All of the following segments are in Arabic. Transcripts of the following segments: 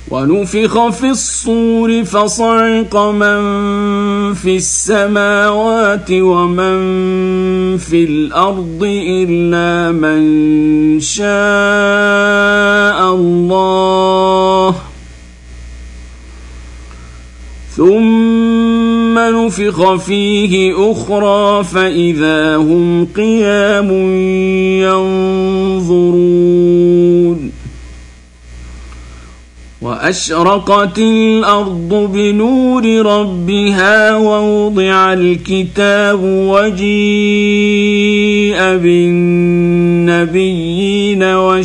ونفخ في الصور فصعق من في السماوات ومن في الأرض إلا من شاء الله ثم نفخ فيه أخرى فإذا هم قيام ينظرون وأشرقت الأرض بنور ربها ووضع الكتاب وجيء بالنبيين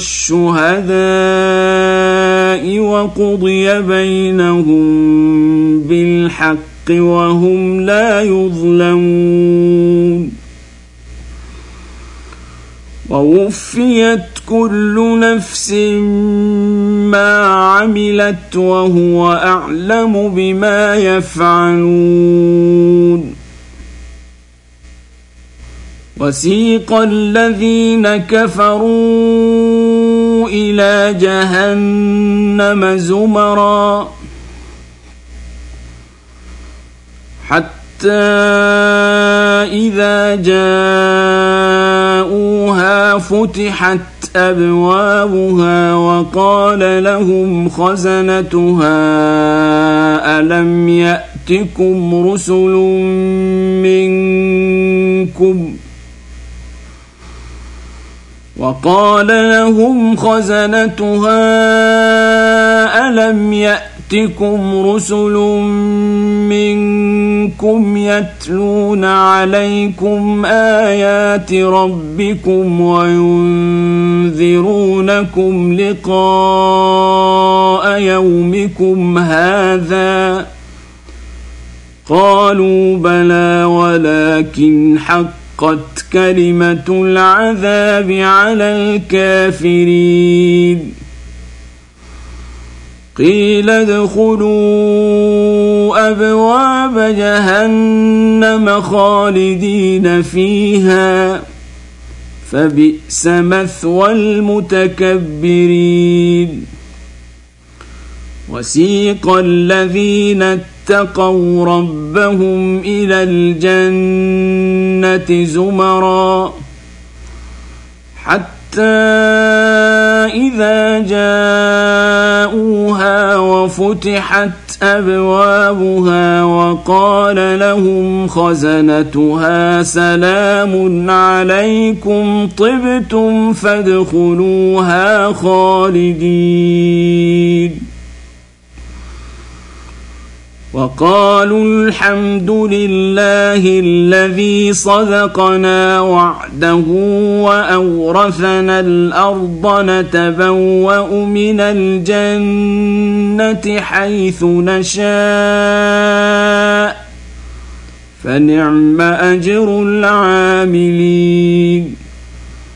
والشهداء وقضي بينهم بالحق وهم لا يظلمون ووفيت كل نفس ما عملت وهو أعلم بما يفعلون وسيق الذين كفروا إلى جهنم زمرا حتى إذا جاءوها فتحت أبوابها وقال لهم خزنتها ألم يأتكم رسل منكم يتلون عليكم آيات ربكم وينذرونكم لقاء يومكم هذا قالوا بلى ولكن حقت كلمة العذاب على الكافرين قيل ادخلوا أبواب جهنم خالدين فيها فبئس مثوى المتكبرين وسيق الذين اتقوا ربهم إلى الجنة زمرا حتى إذا جاءوها وفتحت أبوابها وقال لهم خزنتها سلام عليكم طبتم فادخلوها خالدين وقالوا الحمد لله الذي صدقنا وعده وأورثنا الأرض نتبوأ من الجنة حيث نشاء فنعم أجر العاملين